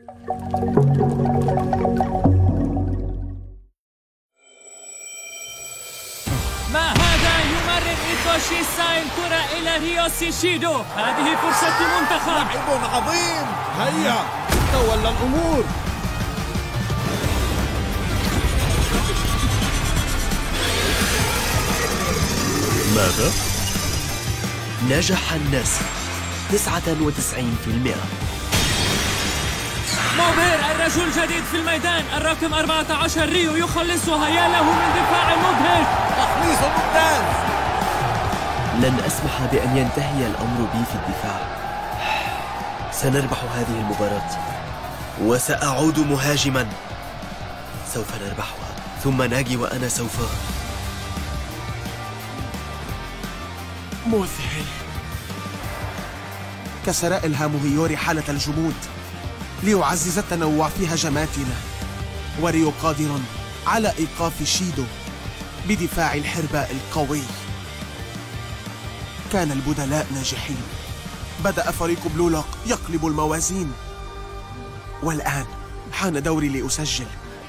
ما هذا؟ يمرر إيتوشي ساي الكرة إلى ريوسي شيدو. هذه فرصة المنتخب. لاعب عظيم. هيا تولى الأمور. ماذا؟ نجح الناس 99%. مبهر، الرجل الجديد في الميدان، الرقم 14 ريو يخلصها. يا له من دفاع مبهر. تخليص ممتاز. لن أسمح بأن ينتهي الأمر بي في الدفاع. سنربح هذه المباراة وسأعود مهاجما. سوف نربحها، ثم ناجي وأنا سوف. مذهل. كسر إلهام هيوري حالة الجمود ليعزز التنوع في هجماتنا، وريو قادر على إيقاف شيدو بدفاع الحرباء القوي. كان البدلاء ناجحين. بدأ فريق بلولاق يقلب الموازين، والآن حان دوري لأسجل.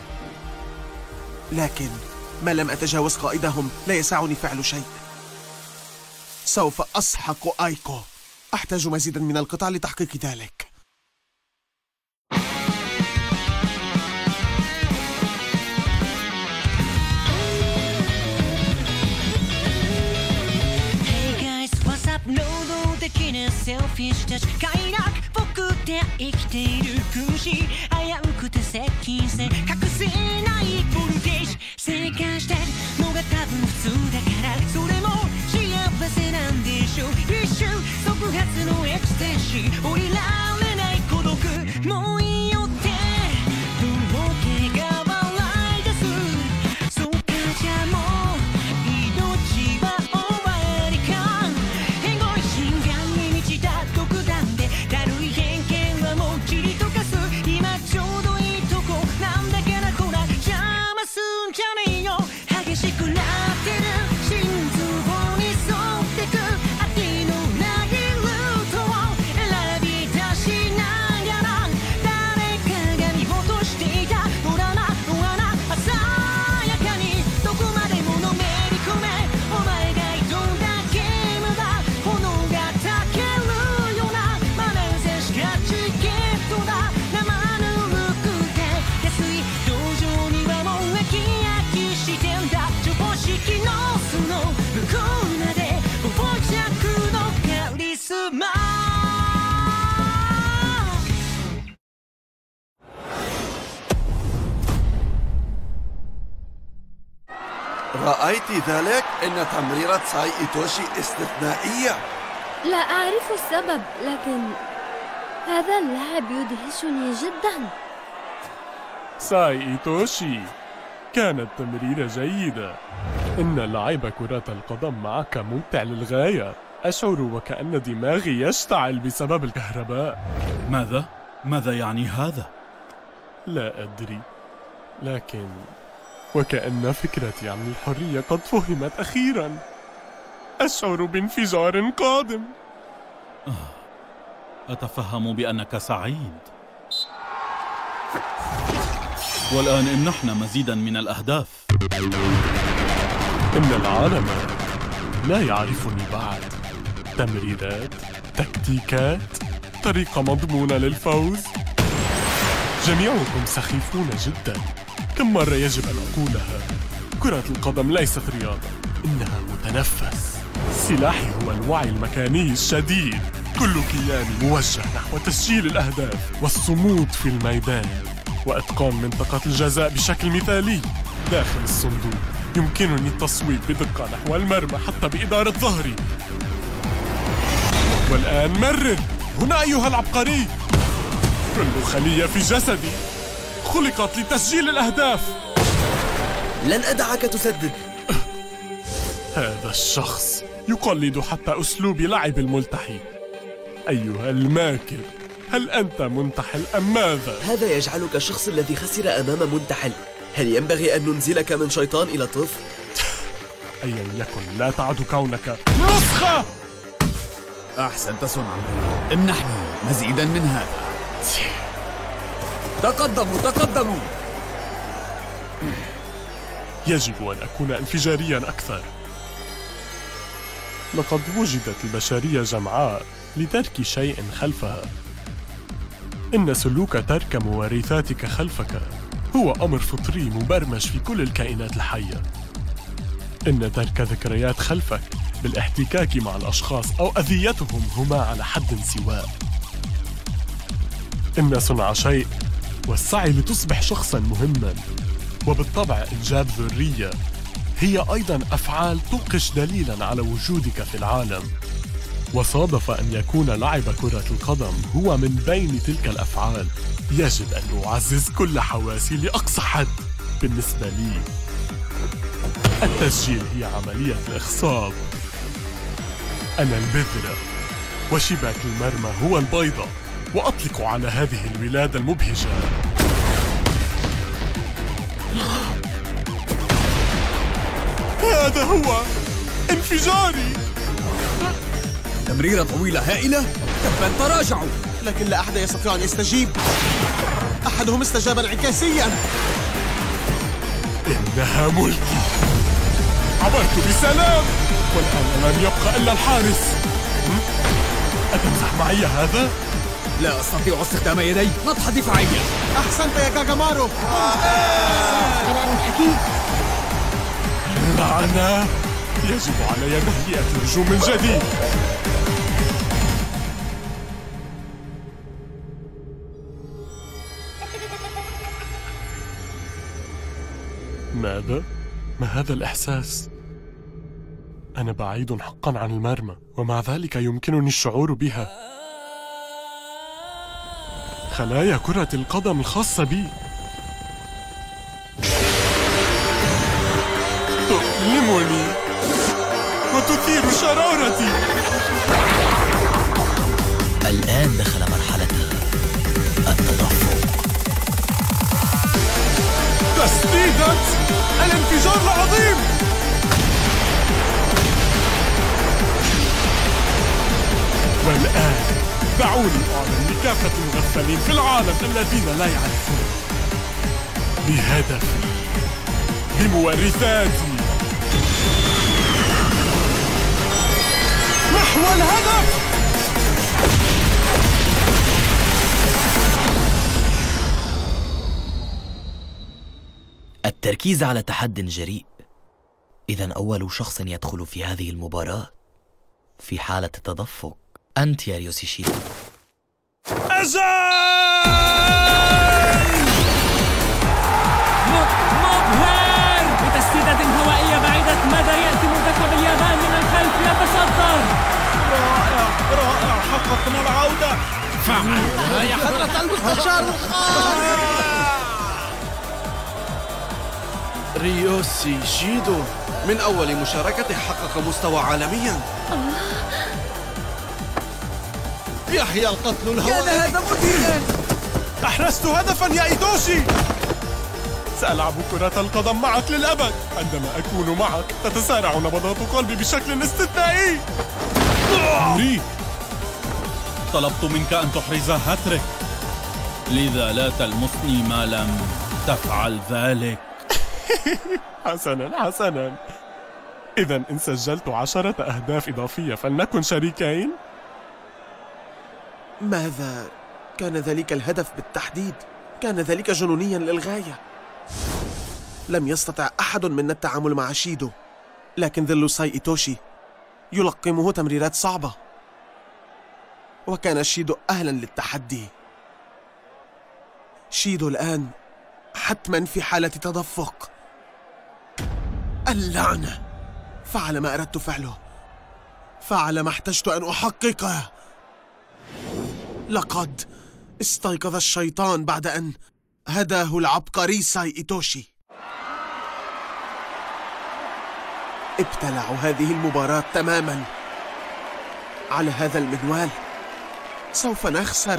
لكن ما لم أتجاوز قائدهم لا يسعني فعل شيء. سوف أسحق آيكو. أحتاج مزيدا من القطع لتحقيق ذلك. رأيت ذلك؟ إن تمريرة ساي إيتوشي استثنائية. لا أعرف السبب، لكن هذا اللاعب يدهشني جدا. ساي إيتوشي، كانت تمريرة جيدة. إن لعب كرة القدم معك ممتع للغاية. أشعر وكأن دماغي يشتعل بسبب الكهرباء. ماذا يعني هذا؟ لا أدري، لكن وكأن فكرتي عن الحرية قد فهمت أخيراً. أشعر بانفجار قادم. أتفهم بأنك سعيد. والآن امنحنا مزيداً من الأهداف. إن العالم لا يعرفني بعد. تمريرات، تكتيكات، طريقة مضمونة للفوز. جميعكم سخيفون جداً. كم مرة يجب أن أقولها؟ كرة القدم ليست رياضة، إنها متنفس. سلاحي هو الوعي المكاني الشديد. كل كياني موجه نحو تسجيل الأهداف والصمود في الميدان وإتقان منطقة الجزاء بشكل مثالي. داخل الصندوق يمكنني التصويب بدقة نحو المرمى حتى بإدارة ظهري. والآن مرر هنا أيها العبقري. كل خلية في جسدي خلقت لتسجيل الأهداف. لن أدعك تسدد. هذا الشخص يقلد حتى أسلوب لعب الملتحي. أيها الماكر، هل أنت منتحل أم ماذا؟ هذا يجعلك الشخص الذي خسر أمام منتحل. هل ينبغي أن ننزلك من شيطان إلى طفل؟ أيا يكن، لا تعد كونك نسخة. أحسنت صنعا. امنحني مزيدا من هذا. تقدموا تقدموا. يجب أن أكون انفجاريا أكثر. لقد وجدت البشرية جمعاء لترك شيء خلفها. إن سلوك ترك مورثاتك خلفك هو أمر فطري مبرمج في كل الكائنات الحية. إن ترك ذكريات خلفك بالاحتكاك مع الأشخاص أو أذيتهم هما على حد سواء. إن صنع شيء والسعي لتصبح شخصاً مهماً وبالطبع إنجاب ذرية هي أيضاً أفعال تنقش دليلاً على وجودك في العالم. وصادف أن يكون لعب كرة القدم هو من بين تلك الأفعال. يجب أن أعزز كل حواسي لأقصى حد. بالنسبة لي التسجيل هي عملية الإخصاب. أنا البذرة وشباك المرمى هو البيضة، وأطلق على هذه الولادة المبهجة. هذا هو انفجاري. تمريرة طويلة هائلة. تبا تراجعوا. لكن لا أحد يستطيع أن يستجيب. أحدهم استجاب انعكاسياً. إنها ملكي. عبرت بسلام والآن لم يبقى إلا الحارس. أتمزح معي هذا؟ لا أستطيع استخدام يدي. نطحة دفاعية. أحسنت يا كاغامارو. قرار حكيم. لعنة. يجب علي تهيئة الهجوم من جديد. ماذا؟ ما هذا الإحساس؟ أنا بعيد حقاً عن المرمى ومع ذلك يمكنني الشعور بها. خلايا كرة القدم الخاصة بي تؤلمني وتثير شرارتي. الآن دخل مرحلة التدفق. تسديدة الانفجار العظيم. والآن دعوني أعلن لكافة المغفلين في العالم الذين لا يعرفون بهدفي، بمورثاتي، نحو الهدف. التركيز على تحد جريء. إذن أول شخص يدخل في هذه المباراة في حالة التدفق أنت يا ريوسيشيدو. أجل! مبهر! بتسديدة هوائية بعيدة مدى يأتي منتخب اليابان من الخلف يتصدر. رائع حققنا العودة. فعلا يا حضرة المستشار الخاص. ريوسيشيدو من أول مشاركته حقق مستوى عالميا. يحيى القتل الهوائي. كان هذا مثيرا. أحرزت هدفا يا إيتوشي. سألعب كرة القدم معك للأبد. عندما أكون معك تتسارع نبضات قلبي بشكل استثنائي. ري، طلبت منك أن تحرز هاتريك، لذا لا تلمسني ما لم تفعل ذلك. حسنا. إذا إن سجلت 10 أهداف إضافية فلنكن شريكين. ماذا كان ذلك الهدف بالتحديد؟ كان ذلك جنونيا للغاية. لم يستطع أحد منا التعامل مع شيدو، لكن ظل ساي إيتوشي يلقمه تمريرات صعبة، وكان شيدو أهلا للتحدي. شيدو الآن حتما في حالة تدفق. اللعنة! فعل ما أردت فعله، فعل ما احتجت أن أحققه. لقد استيقظ الشيطان بعد أن هداه العبقري ساي إيتوشي. ابتلعوا هذه المباراة تماما. على هذا المنوال سوف نخسر.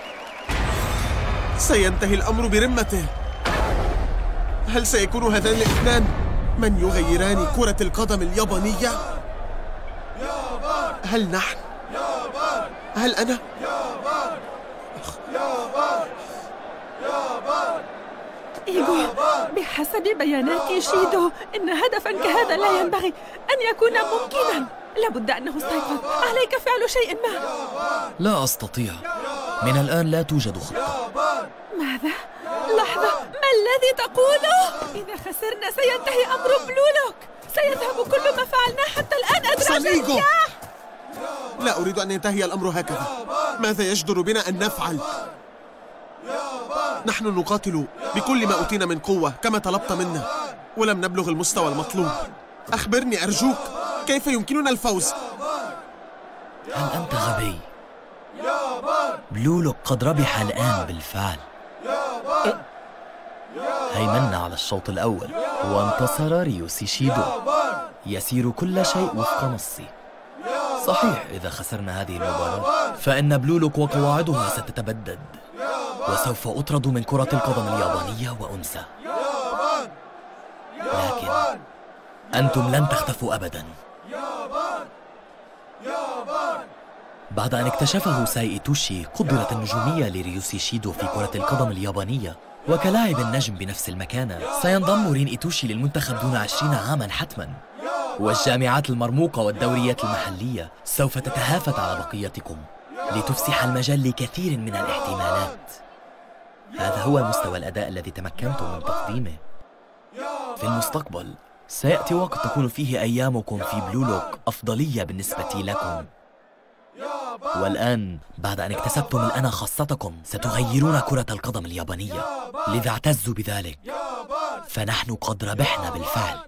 سينتهي الأمر برمته. هل سيكون هذان الاثنان من يغيران كرة القدم اليابانية؟ هل نحن؟ هل أنا؟ إيغو، بحسب بيانات إيشيدو إن هدفاً كهذا لا ينبغي أن يكون ممكناً. لابد أنه استيقظ. عليك فعل شيء ما. لا أستطيع. من الآن لا توجد خطة. ماذا؟ لحظة، ما الذي تقوله؟ إذا خسرنا سينتهي أمر بلولوك. سيذهب كل ما فعلناه حتى الآن. سانيغو، لا أريد أن ينتهي الأمر هكذا. ماذا يجدر بنا أن نفعل؟ نحن نقاتل بكل ما أوتينا من قوة كما طلبت منا، ولم نبلغ المستوى المطلوب. أخبرني أرجوك، كيف يمكننا الفوز؟ هل أنت غبي؟ بلولوك قد ربح الآن بالفعل. هيمنا على الشوط الأول وانتصر ريوسي شيدو. يسير كل شيء وفق نصي. صحيح، إذا خسرنا هذه المباراة فإن بلولوك وقواعدها ستتبدد، وسوف أطرد من كرة القدم اليابانية وأنسى. لكن أنتم لن تختفوا أبداً. بعد أن اكتشفه سايتوشي قدرة النجومية لريوسي شيدو في كرة القدم اليابانية وكلاعب النجم بنفس المكانة، سينضم رين إيتوشي للمنتخب دون 20 عاماً حتماً. والجامعات المرموقة والدوريات المحلية سوف تتهافت على بقيتكم لتفسح المجال لكثير من الاحتمالات. هذا هو مستوى الأداء الذي تمكنتم من تقديمه. في المستقبل سيأتي وقت تكون فيه أيامكم في بلولوك أفضلية بالنسبة لكم. والآن بعد أن اكتسبتم الأنا خاصتكم ستغيرون كرة القدم اليابانية، لذا اعتزوا بذلك، فنحن قد ربحنا بالفعل.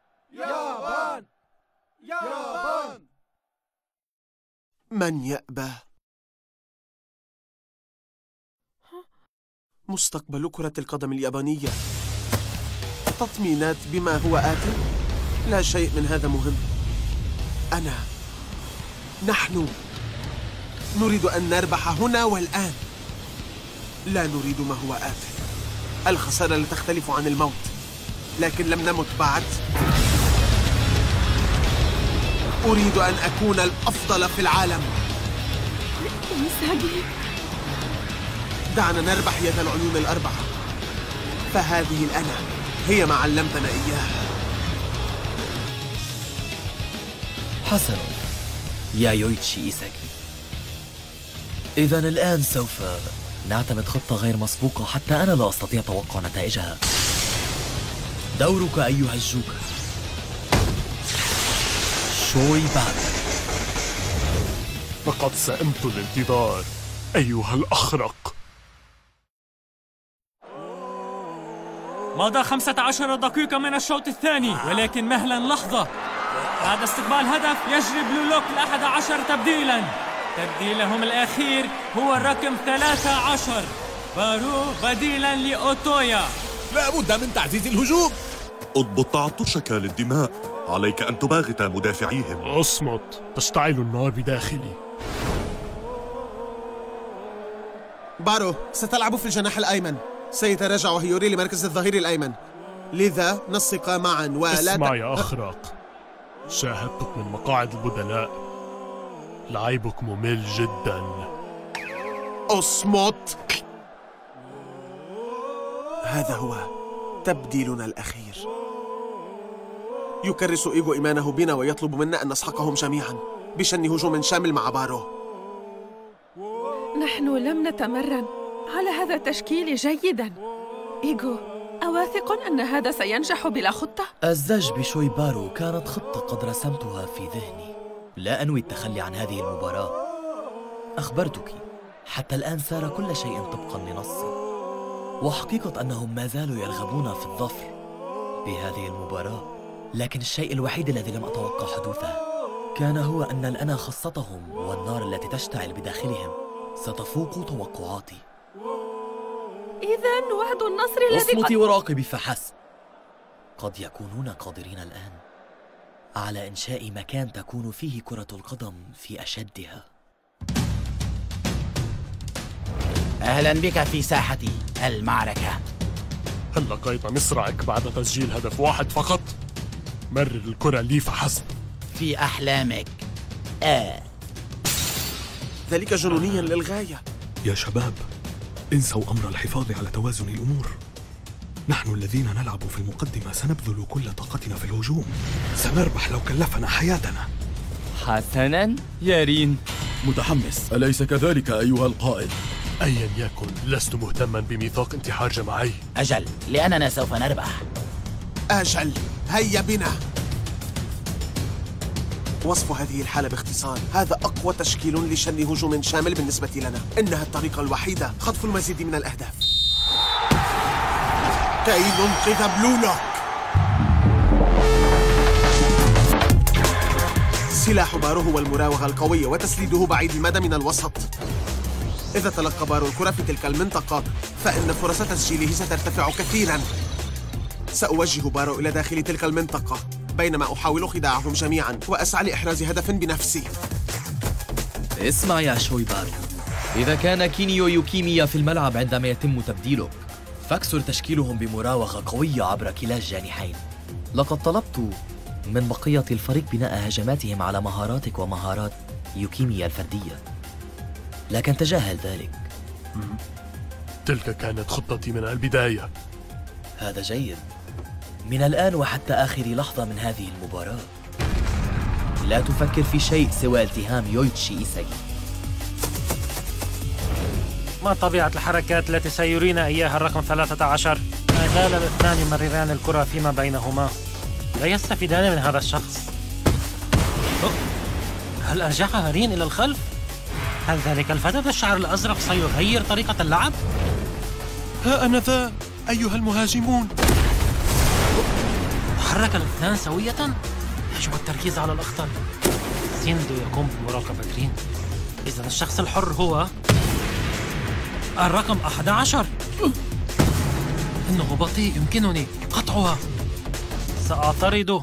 من يأبى؟ مستقبل كرة القدم اليابانية. تطمينات بما هو آت؟ لا شيء من هذا مهم. نحن نريد أن نربح هنا والآن، لا نريد ما هو آت. الخسارة لا تختلف عن الموت، لكن لم نمت بعد. أريد أن أكون الأفضل في العالم. دعنا نربح يد العيون الأربعة، فهذه الأنا هي ما علمتنا إياها. حسنا يا يويتشي إيساكي، إذن الآن سوف نعتمد خطة غير مسبوقة حتى أنا لا أستطيع توقع نتائجها. دورك أيها الجوكر شوي بارو. لقد سئمت الانتظار أيها الأخرق. مضى 15 دقيقة من الشوط الثاني، ولكن مهلا لحظة. بعد استقبال هدف يجري بلولوك 11 تبديلا. تبديلهم الأخير هو الرقم 13، بارو بديلا لأوتويا. لا بد من تعزيز الهجوم. اضبط تعطشك للدماء، عليك أن تباغت مدافعيهم. اصمت، تشتعل النار بداخلي. بارو ستلعب في الجناح الأيمن، سيتراجع هيوري لمركز الظهير الأيمن، لذا نسق معا ولا اسمع يا أخرق، شاهدتك من مقاعد البدلاء، لعبك ممل جدا. اصمت. هذا هو تبديلنا الأخير. يكرس إيغو إيمانه بنا ويطلب منا أن نسحقهم جميعا بشن هجوم شامل مع بارو. نحن لم نتمرن على هذا التشكيل جيدا. إيغو، أواثق أن هذا سينجح بلا خطة؟ الزج بشوي بارو كانت خطة قد رسمتها في ذهني. لا أنوي التخلي عن هذه المباراة. أخبرتك، حتى الآن سار كل شيء طبقا لنصي، وحقيقة أنهم ما زالوا يرغبون في الظفر بهذه المباراة. لكن الشيء الوحيد الذي لم أتوقع حدوثه كان هو أن الأنا خاصتهم والنار التي تشتعل بداخلهم ستفوق توقعاتي. إذن وعد النصر الذي اصمتي وراقبي فحسب. قد يكونون قادرين الآن على إنشاء مكان تكون فيه كرة القدم في أشدها. أهلا بك في ساحة المعركة. هل لقيت مصرعك بعد تسجيل هدف واحد فقط؟ مرر الكرة لي فحسب. في أحلامك. ذلك جنونيا للغاية. يا شباب، انسوا أمر الحفاظ على توازن الأمور. نحن الذين نلعب في المقدمة سنبذل كل طاقتنا في الهجوم. سنربح لو كلفنا حياتنا. حسناً يا رين. متحمس، أليس كذلك أيها القائد؟ أيا يكن، لست مهتما بميثاق انتحار جماعي. أجل، لأننا سوف نربح. أجل، هيا بنا. وصف هذه الحالة باختصار: هذا أقوى تشكيل لشن هجوم شامل بالنسبة لنا. إنها الطريقة الوحيدة، خطف المزيد من الأهداف كي ننقذ بلو لوك. سلاح بارو هو المراوغة القوية وتسديده بعيد المدى من الوسط. إذا تلقى بارو الكرة في تلك المنطقة فإن فرص تسجيله سترتفع كثيراً. سأوجه بارو إلى داخل تلك المنطقة بينما أحاول خداعهم جميعاً وأسعى لإحراز هدف بنفسي. اسمع يا شوي بارو، إذا كان كينيو يوكيميا في الملعب عندما يتم تبديلك، فاكسر تشكيلهم بمراوغة قوية عبر كلا الجانحين. لقد طلبت من بقية الفريق بناء هجماتهم على مهاراتك ومهارات يوكيميا الفردية، لكن تجاهل ذلك. تلك كانت خطتي من البداية. هذا جيد. من الآن وحتى آخر لحظة من هذه المباراة لا تفكر في شيء سوى التهام يويتشي إيساغي. ما طبيعة الحركات التي سيرينا إياها الرقم 13؟ ما زال الاثنان يمرران الكرة فيما بينهما، لا يستفيدان من هذا الشخص. هل أرجعها رين إلى الخلف؟ هل ذلك الفتى بالشعر الأزرق سيغير طريقة اللعب؟ ها أنا ذا أيها المهاجمون. تحرك الاثنان سوية؟ يجب التركيز على الأخطر. سيندو يقوم بمراقبة رين. إذن الشخص الحر هو الرقم 11. إنه بطيء، يمكنني قطعها. سأعترض.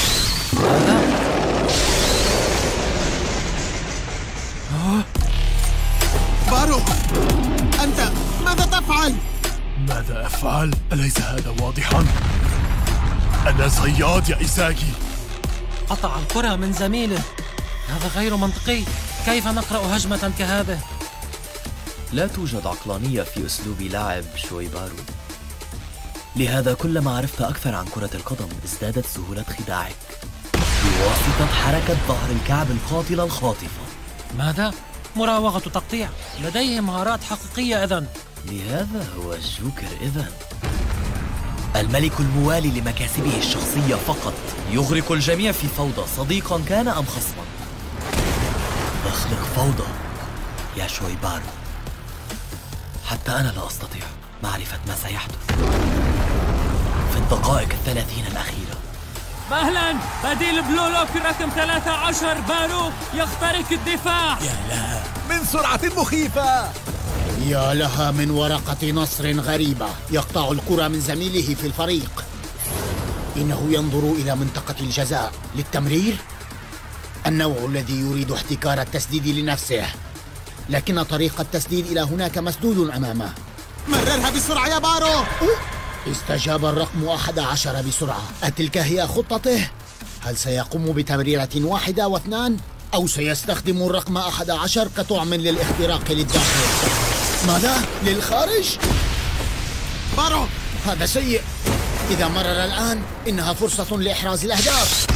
بارو، أنت ماذا تفعل؟ ماذا أفعل؟ أليس هذا واضحاً؟ أنا صياد يا إيساغي. قطع الكرة من زميله. هذا غير منطقي. كيف نقرأ هجمة كهذه؟ لا توجد عقلانية في أسلوب لاعب شوي بارو. لهذا كلما عرفت أكثر عن كرة القدم ازدادت سهولة خداعك بواسطة حركة ظهر الكعب القاتلة الخاطفة. ماذا؟ مراوغة تقطيع. لديه مهارات حقيقية إذن. لهذا هو الجوكر إذن. الملك الموالي لمكاسبه الشخصية فقط، يغرق الجميع في فوضى، صديقا كان أم خصما. اخلق فوضى يا شوي بارو. حتى أنا لا أستطيع معرفة ما سيحدث في الدقائق 30 الأخيرة. مهلا، بديل بلو لوك رقم 13 بارو يخترق الدفاع. يا لها من سرعة مخيفة. يا لها من ورقة نصر غريبة. يقطع الكرة من زميله في الفريق. إنه ينظر إلى منطقة الجزاء للتمرير. النوع الذي يريد احتكار التسديد لنفسه، لكن طريق التسديد إلى هناك مسدود أمامه. مررها بسرعة يا بارو. استجاب الرقم 11 بسرعة. أتلك هي خطته؟ هل سيقوم بتمريرة واحدة واثنان؟ أو سيستخدم الرقم 11 كطعم للاختراق للداخل؟ ماذا؟ للخارج؟ بارو، هذا سيء. إذا مرر الآن إنها فرصة لإحراز الأهداف.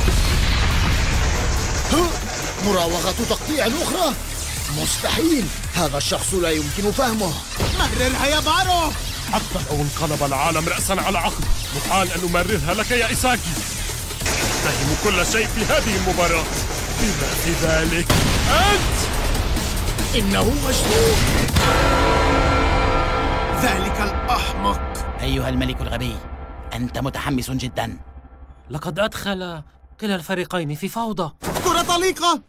مراوغة تقطيع أخرى؟ مستحيل. هذا الشخص لا يمكن فهمه. مررها يا بارو. حتى لو انقلب العالم رأسا على عقب، محال أن أمررها لك يا إيساغي. أتهم كل شيء في هذه المباراة بما في ذلك أنت. إنه مجنون. ذلك الأحمق. أيها الملك الغبي، أنت متحمس جدا. لقد أدخل كلا الفريقين في فوضى. كرة طليقة.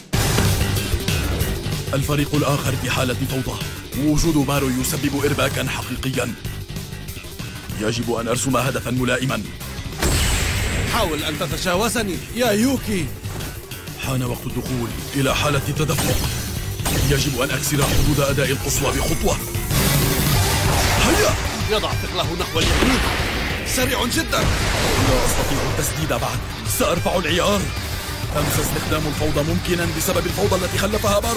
الفريق الآخر في حالة فوضى. وجود بارو يسبب إرباكا حقيقيا. يجب أن أرسم هدفا ملائما. حاول أن تتجاوزني يا يوكي. حان وقت الدخول إلى حالة تدفق. يجب أن أكسر حدود أداء القصوى بخطوة. هيا. يضع ثقله نحو اليمين. سريع جدا. لا أستطيع التسديد بعد. سأرفع العيار. أمس استخدام الفوضى ممكنا بسبب الفوضى التي خلفها بارو.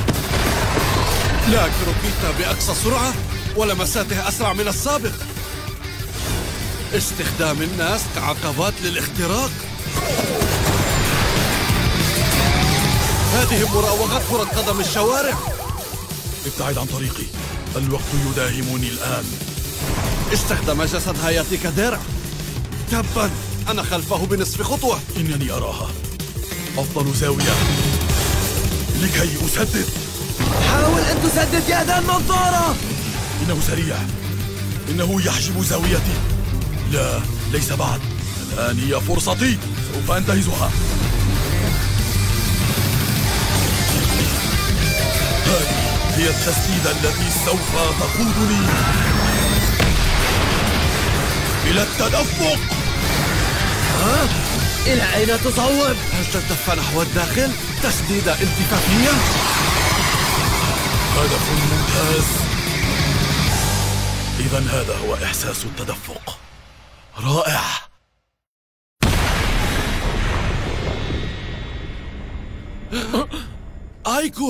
لكن كيتا بأقصى سرعة ولمساته أسرع من السابق. استخدام الناس كعقبات للاختراق. هذه مراوغات كرة قدم الشوارع. ابتعد عن طريقي، الوقت يداهمني الآن. استخدم جسد هاياتي كدرع. تبا، أنا خلفه بنصف خطوة. إنني أراها. أفضل زاوية لكي أسدد. حاول أن تسدد يا ذا النظارة. إنه سريع، إنه يحجب زاويتي. لا، ليس بعد. الآن هي فرصتي، سوف أنتهزها. هذه هي التسديدة التي سوف تقودني إلى التدفق. إلى أين تصوب؟ هل تلتف نحو الداخل؟ تسديدة التفافية؟ هدف ممتاز. إذن هذا هو إحساس التدفق. رائع. آيكو،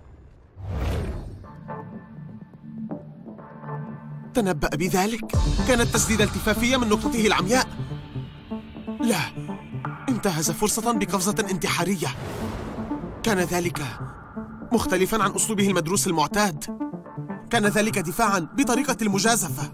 تنبأ بذلك؟ كانت تسديدة التفافية من نقطته العمياء. لا، انتهز فرصة بقفزة انتحارية. كان ذلك مختلفا عن أسلوبه المدروس المعتاد. كان ذلك دفاعا بطريقة المجازفة.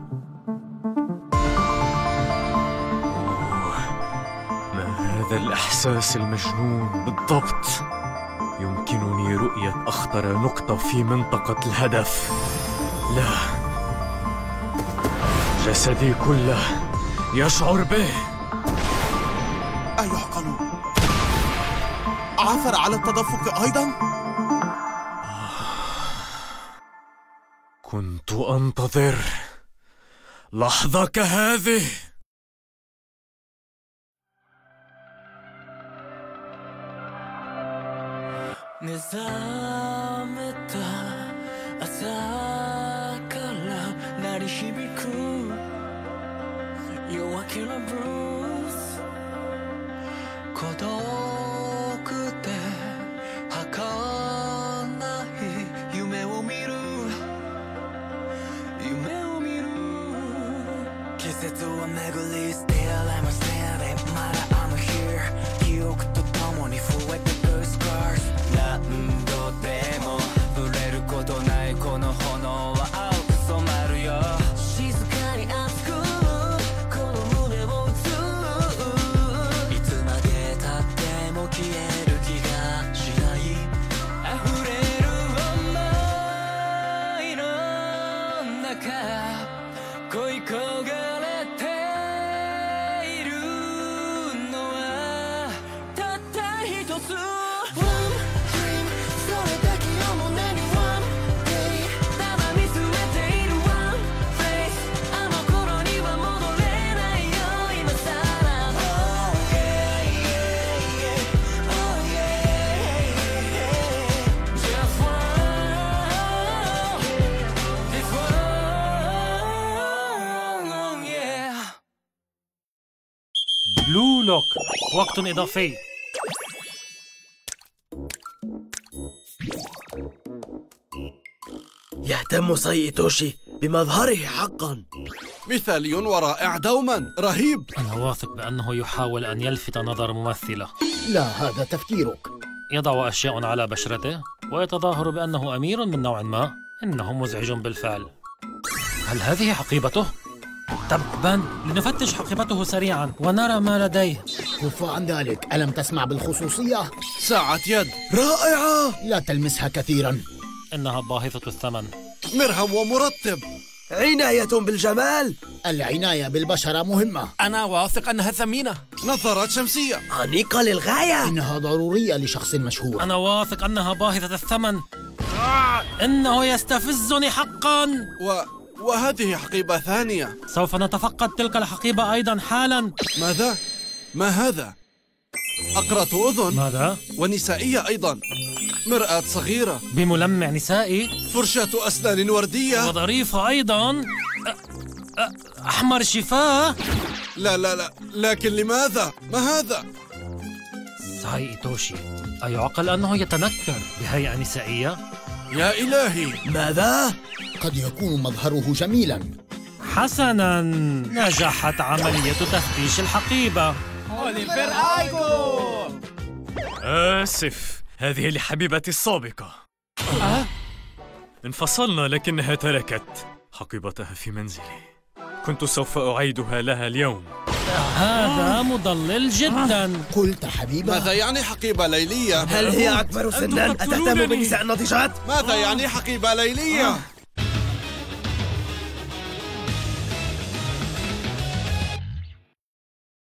ما هذا الإحساس المجنون بالضبط؟ يمكنني رؤية أخطر نقطة في منطقة الهدف. لا، جسدي كله يشعر به. أيعقل؟ عثر على التدفق أيضا؟ كنت أنتظر لحظة كهذه. بلو لوك، وقت إضافي. يهتم سايتوشي بمظهره حقا. مثالي ورائع دوما، رهيب. أنا واثق بأنه يحاول أن يلفت نظر ممثلة. لا، هذا تفكيرك. يضع أشياء على بشرته ويتظاهر بأنه أمير من نوع ما. إنه مزعج بالفعل. هل هذه حقيبته؟ تبا، لنفتش حقيبته سريعا ونرى ما لديه. كف عن ذلك، ألم تسمع بالخصوصية؟ ساعة يد رائعة. لا تلمسها كثيرا، إنها باهظة الثمن. مرهم ومرتب. عناية بالجمال. العناية بالبشرة مهمة. أنا واثق أنها ثمينة. نظارات شمسية أنيقة للغاية. إنها ضرورية لشخص مشهور. أنا واثق أنها باهظة الثمن. إنه يستفزني حقا. وهذه حقيبة ثانية. سوف نتفقد تلك الحقيبة أيضا حالا. ماذا؟ ما هذا؟ أقرة أذن. ماذا؟ ونسائية أيضا. مرآة صغيرة بملمع نسائي. فرشاة أسنان وردية. وظريفة أيضا. أحمر شفاه. لا لا لا، لكن لماذا؟ ما هذا؟ سايتوشي، أيعقل أنه يتنكر بهيئة نسائية؟ يا إلهي، ماذا؟ قد يكون مظهره جميلا، حسناً، نجحت عملية تفتيش الحقيبة. أوليفر آيكون. آسف، هذه لحبيبتي السابقة. انفصلنا لكنها تركت حقيبتها في منزلي. كنت سوف أعيدها لها اليوم. هذا مضلل جدا. قلت حبيبة؟ ماذا يعني حقيبة ليلية؟ هل هي أكبر سنا؟ أتهتم بنساء الناضجات؟ ماذا يعني حقيبة ليلية؟